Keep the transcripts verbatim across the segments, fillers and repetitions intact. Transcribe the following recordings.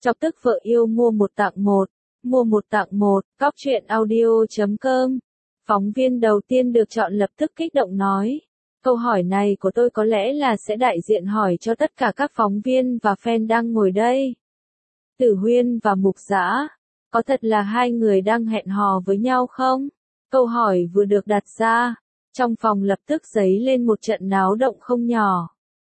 Chọc tức vợ yêu mua một tặng một, mua một tặng một, cóc truyện audio chấm com. Phóng viên đầu tiên được chọn lập tức kích động nói. Câu hỏi này của tôi có lẽ là sẽ đại diện hỏi cho tất cả các phóng viên và fan đang ngồi đây. Tử Huyên và Mục Dã, có thật là hai người đang hẹn hò với nhau không? Câu hỏi vừa được đặt ra, trong phòng lập tức dấy lên một trận náo động không nhỏ.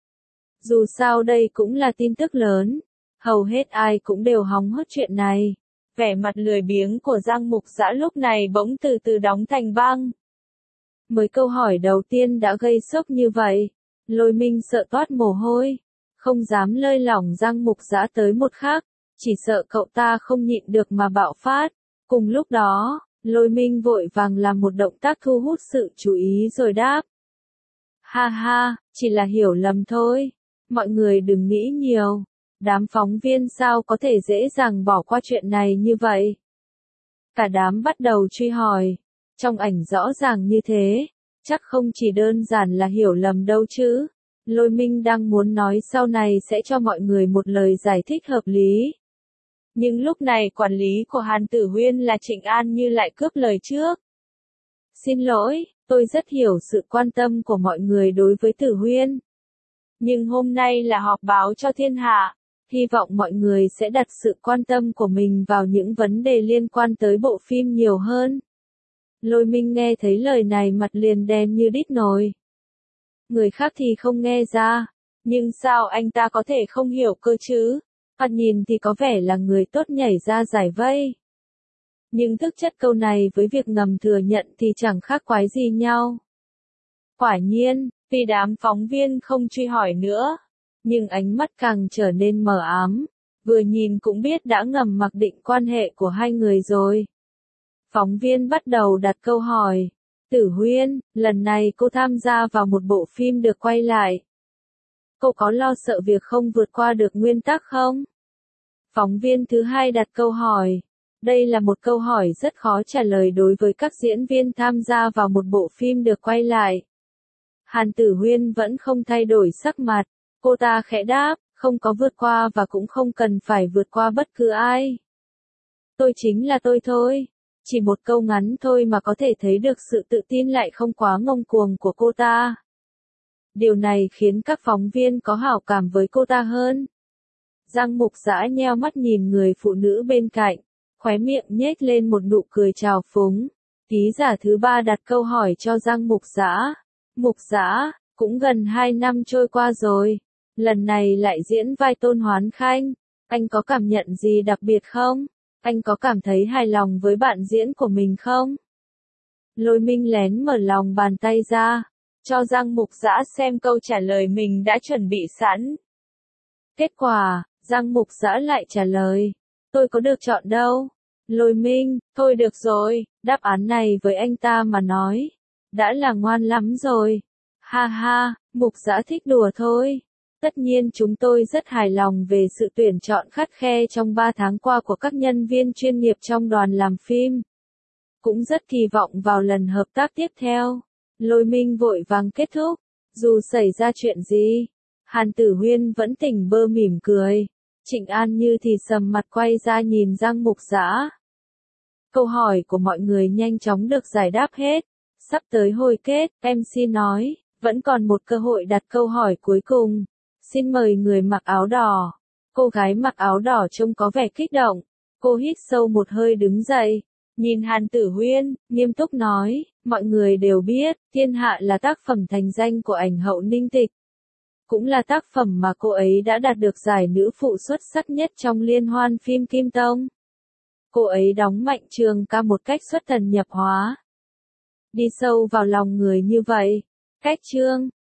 Dù sao đây cũng là tin tức lớn, hầu hết ai cũng đều hóng hớt chuyện này. Vẻ mặt lười biếng của Giang Mục Dã lúc này bỗng từ từ đóng thành băng. Mới câu hỏi đầu tiên đã gây sốc như vậy, Lôi Minh sợ toát mồ hôi, không dám lơi lỏng Giang Mục Dã tới một khắc, chỉ sợ cậu ta không nhịn được mà bạo phát. Cùng lúc đó, Lôi Minh vội vàng làm một động tác thu hút sự chú ý rồi đáp. Ha ha, chỉ là hiểu lầm thôi, mọi người đừng nghĩ nhiều, đám phóng viên sao có thể dễ dàng bỏ qua chuyện này như vậy. Cả đám bắt đầu truy hỏi, trong ảnh rõ ràng như thế, chắc không chỉ đơn giản là hiểu lầm đâu chứ. Lôi Minh đang muốn nói sau này sẽ cho mọi người một lời giải thích hợp lý. Nhưng lúc này quản lý của Hàn Tử Huyên là Trịnh An Như lại cướp lời trước. Xin lỗi, tôi rất hiểu sự quan tâm của mọi người đối với Tử Huyên. Nhưng hôm nay là họp báo cho thiên hạ, hy vọng mọi người sẽ đặt sự quan tâm của mình vào những vấn đề liên quan tới bộ phim nhiều hơn. Lôi Minh nghe thấy lời này mặt liền đen như đít nồi. Người khác thì không nghe ra, nhưng sao anh ta có thể không hiểu cơ chứ? Thoạt nhìn thì có vẻ là người tốt nhảy ra giải vây. Nhưng thực chất câu này với việc ngầm thừa nhận thì chẳng khác quái gì nhau. Quả nhiên, vì đám phóng viên không truy hỏi nữa, nhưng ánh mắt càng trở nên mờ ám, vừa nhìn cũng biết đã ngầm mặc định quan hệ của hai người rồi. Phóng viên bắt đầu đặt câu hỏi. Tử Huyên, lần này cô tham gia vào một bộ phim được quay lại. Cô có lo sợ việc không vượt qua được nguyên tắc không? Phóng viên thứ hai đặt câu hỏi. Đây là một câu hỏi rất khó trả lời đối với các diễn viên tham gia vào một bộ phim được quay lại. Hàn Tử Huyên vẫn không thay đổi sắc mặt, cô ta khẽ đáp, không có vượt qua và cũng không cần phải vượt qua bất cứ ai. Tôi chính là tôi thôi. Chỉ một câu ngắn thôi mà có thể thấy được sự tự tin lại không quá ngông cuồng của cô ta. Điều này khiến các phóng viên có hảo cảm với cô ta hơn. Giang Mục Dã nheo mắt nhìn người phụ nữ bên cạnh, khóe miệng nhếch lên một nụ cười trào phúng. Ký giả thứ ba đặt câu hỏi cho Giang Mục Dã. Mục Dã, cũng gần hai năm trôi qua rồi, lần này lại diễn vai Tôn Hoán Khanh, anh có cảm nhận gì đặc biệt không? Anh có cảm thấy hài lòng với bạn diễn của mình không? Lôi Minh lén mở lòng bàn tay ra, cho Giang Mục Dã xem câu trả lời mình đã chuẩn bị sẵn. Kết quả, Giang Mục Dã lại trả lời, tôi có được chọn đâu. Lôi Minh, thôi được rồi, đáp án này với anh ta mà nói, đã là ngoan lắm rồi. Ha ha, Mục Dã thích đùa thôi. Tất nhiên chúng tôi rất hài lòng về sự tuyển chọn khắt khe trong ba tháng qua của các nhân viên chuyên nghiệp trong đoàn làm phim. Cũng rất kỳ vọng vào lần hợp tác tiếp theo. Lôi Minh vội vàng kết thúc. Dù xảy ra chuyện gì, Hàn Tử Huyên vẫn tỉnh bơ mỉm cười. Trịnh An Như thì sầm mặt quay ra nhìn Giang Mục Dã. Câu hỏi của mọi người nhanh chóng được giải đáp hết. Sắp tới hồi kết, em xê nói, vẫn còn một cơ hội đặt câu hỏi cuối cùng. Xin mời người mặc áo đỏ. Cô gái mặc áo đỏ trông có vẻ kích động. Cô hít sâu một hơi đứng dậy. Nhìn Hàn Tử Huyên, nghiêm túc nói, mọi người đều biết, Thiên Hạ là tác phẩm thành danh của ảnh hậu Ninh Tịch. Cũng là tác phẩm mà cô ấy đã đạt được giải nữ phụ xuất sắc nhất trong liên hoan phim Kim Tông. Cô ấy đóng Mạnh Trường Ca một cách xuất thần nhập hóa. Đi sâu vào lòng người như vậy. Cách chương,